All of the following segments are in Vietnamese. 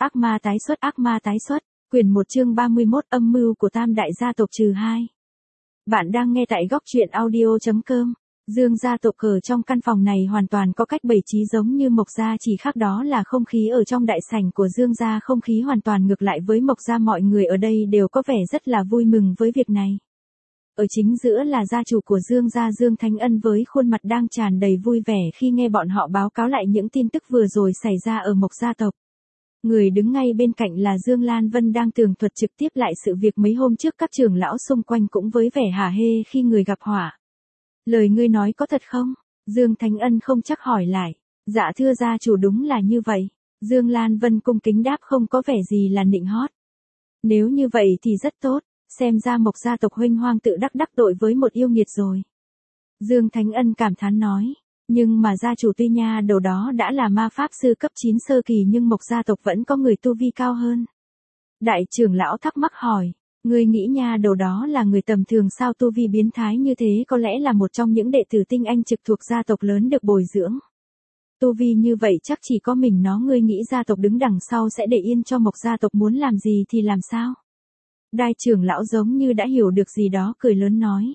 Ác ma tái xuất, quyển 1 chương 31 âm mưu của tam đại gia tộc trừ 2. Bạn đang nghe tại góc truyện audio.com. Dương gia tộc ở trong căn phòng này hoàn toàn có cách bày trí giống như Mộc gia, chỉ khác đó là không khí ở trong đại sảnh của Dương gia không khí hoàn toàn ngược lại với Mộc gia, mọi người ở đây đều có vẻ rất là vui mừng với việc này. Ở chính giữa là gia chủ của Dương gia Dương Thánh Ân với khuôn mặt đang tràn đầy vui vẻ khi nghe bọn họ báo cáo lại những tin tức vừa rồi xảy ra ở Mộc gia tộc. Người đứng ngay bên cạnh là Dương Lan Vân đang tường thuật trực tiếp lại sự việc mấy hôm trước, các trưởng lão xung quanh cũng với vẻ hả hê khi người gặp họa. Lời ngươi nói có thật không? Dương Thánh Ân không chắc hỏi lại. Dạ thưa gia chủ, đúng là như vậy. Dương Lan Vân cung kính đáp, không có vẻ gì là nịnh hót. Nếu như vậy thì rất tốt, xem ra Mộc gia tộc huynh hoang tự đắc tội với một yêu nghiệt rồi. Dương Thánh Ân cảm thán nói. Nhưng mà gia chủ, tuy nha đầu đó đã là ma pháp sư cấp 9 sơ kỳ nhưng Mộc gia tộc vẫn có người tu vi cao hơn. Đại trưởng lão thắc mắc hỏi, ngươi nghĩ nha đầu đó là người tầm thường sao? Tu vi biến thái như thế có lẽ là một trong những đệ tử tinh anh trực thuộc gia tộc lớn được bồi dưỡng. Tu vi như vậy chắc chỉ có mình nó, ngươi nghĩ gia tộc đứng đằng sau sẽ để yên cho Mộc gia tộc muốn làm gì thì làm sao? Đại trưởng lão giống như đã hiểu được gì đó, cười lớn nói.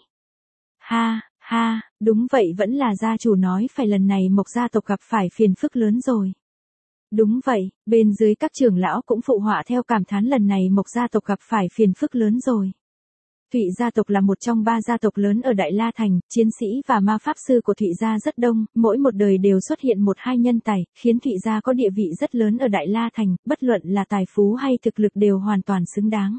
Ha, đúng vậy, vẫn là gia chủ nói phải, lần này Mộc gia tộc gặp phải phiền phức lớn rồi. Đúng vậy, bên dưới các trưởng lão cũng phụ họa theo cảm thán, lần này Mộc gia tộc gặp phải phiền phức lớn rồi. Thụy gia tộc là một trong 3 gia tộc lớn ở Đại La Thành, chiến sĩ và ma pháp sư của Thụy gia rất đông, mỗi một đời đều xuất hiện 1-2 nhân tài, khiến Thụy gia có địa vị rất lớn ở Đại La Thành, bất luận là tài phú hay thực lực đều hoàn toàn xứng đáng.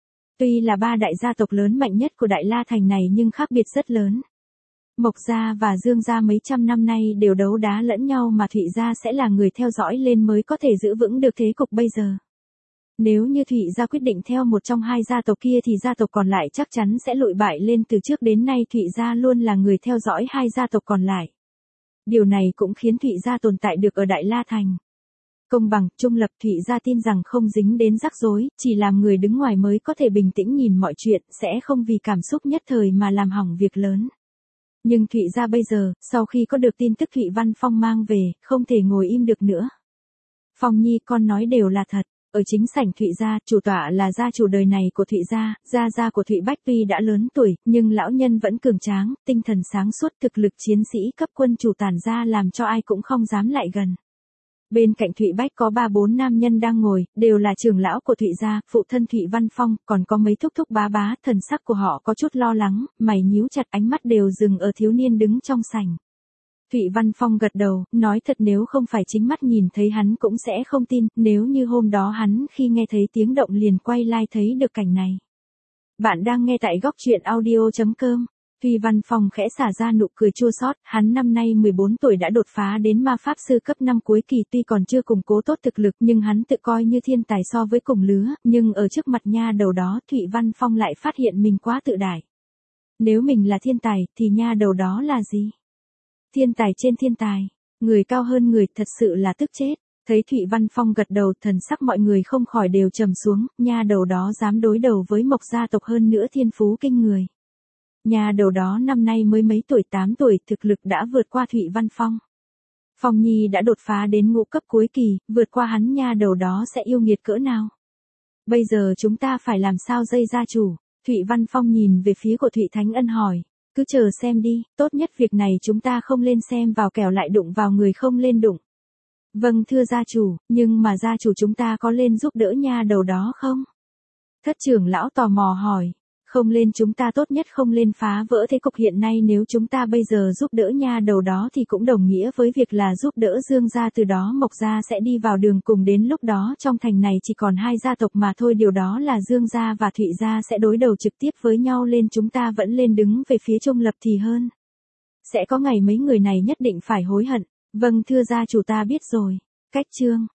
Tuy là 3 đại gia tộc lớn mạnh nhất của Đại La Thành này nhưng khác biệt rất lớn. Mộc gia và Dương gia mấy trăm năm nay đều đấu đá lẫn nhau mà Thụy gia sẽ là người theo dõi lên mới có thể giữ vững được thế cục bây giờ. Nếu như Thụy gia quyết định theo một trong 2 gia tộc kia thì gia tộc còn lại chắc chắn sẽ lụi bại lên. Từ trước đến nay Thụy gia luôn là người theo dõi 2 gia tộc còn lại. Điều này cũng khiến Thụy gia tồn tại được ở Đại La Thành. Công bằng, trung lập, Thụy gia tin rằng không dính đến rắc rối, chỉ làm người đứng ngoài mới có thể bình tĩnh nhìn mọi chuyện, sẽ không vì cảm xúc nhất thời mà làm hỏng việc lớn. Nhưng Thụy gia bây giờ, sau khi có được tin tức Thụy Văn Phong mang về, không thể ngồi im được nữa. Phong Nhi, con nói đều là thật. Ở chính sảnh Thụy gia, chủ tọa là gia chủ đời này của Thụy gia, gia của Thụy Bách tuy đã lớn tuổi, nhưng lão nhân vẫn cường tráng, tinh thần sáng suốt, thực lực chiến sĩ cấp quân chủ tản ra làm cho ai cũng không dám lại gần. Bên cạnh Thụy Bách có 3-4 nam nhân đang ngồi, đều là trưởng lão của Thụy gia, phụ thân Thụy Văn Phong, còn có mấy thúc thúc bá, thần sắc của họ có chút lo lắng, mày nhíu chặt, ánh mắt đều dừng ở thiếu niên đứng trong sảnh. Thụy Văn Phong gật đầu, nói thật, nếu không phải chính mắt nhìn thấy hắn cũng sẽ không tin, nếu như hôm đó hắn khi nghe thấy tiếng động liền quay lại thấy được cảnh này. Bạn đang nghe tại góc truyện audio.com. Thụy Văn Phong khẽ xả ra nụ cười chua xót, hắn năm nay 14 tuổi đã đột phá đến ma pháp sư cấp 5 cuối kỳ, tuy còn chưa củng cố tốt thực lực nhưng hắn tự coi như thiên tài so với cùng lứa, nhưng ở trước mặt nha đầu đó Thụy Văn Phong lại phát hiện mình quá tự đại. Nếu mình là thiên tài thì nha đầu đó là gì? Thiên tài trên thiên tài, người cao hơn người, thật sự là tức chết. Thấy Thụy Văn Phong gật đầu, thần sắc mọi người không khỏi đều trầm xuống, nha đầu đó dám đối đầu với Mộc gia tộc, hơn nữa thiên phú kinh người. Nhà đầu đó năm nay mới mấy tuổi, 8 tuổi, thực lực đã vượt qua Thụy Văn Phong. Phong Nhi đã đột phá đến ngũ cấp cuối kỳ, vượt qua hắn, nha đầu đó sẽ yêu nghiệt cỡ nào? Bây giờ chúng ta phải làm sao dây gia chủ? Thụy Văn Phong nhìn về phía của Thụy Thánh Ân hỏi. Cứ chờ xem đi, tốt nhất việc này chúng ta không lên xem vào kẻo lại đụng vào người không lên đụng. Vâng thưa gia chủ, nhưng mà gia chủ chúng ta có lên giúp đỡ nha đầu đó không? Thất trưởng lão tò mò hỏi. Không lên, chúng ta tốt nhất không lên phá vỡ thế cục hiện nay, nếu chúng ta bây giờ giúp đỡ nha đầu đó thì cũng đồng nghĩa với việc là giúp đỡ Dương gia, từ đó Mộc gia sẽ đi vào đường cùng, đến lúc đó trong thành này chỉ còn 2 gia tộc mà thôi, điều đó là Dương gia và Thụy gia sẽ đối đầu trực tiếp với nhau, lên chúng ta vẫn lên đứng về phía trung lập thì hơn. Sẽ có ngày mấy người này nhất định phải hối hận. Vâng thưa gia chủ, ta biết rồi. Cách chương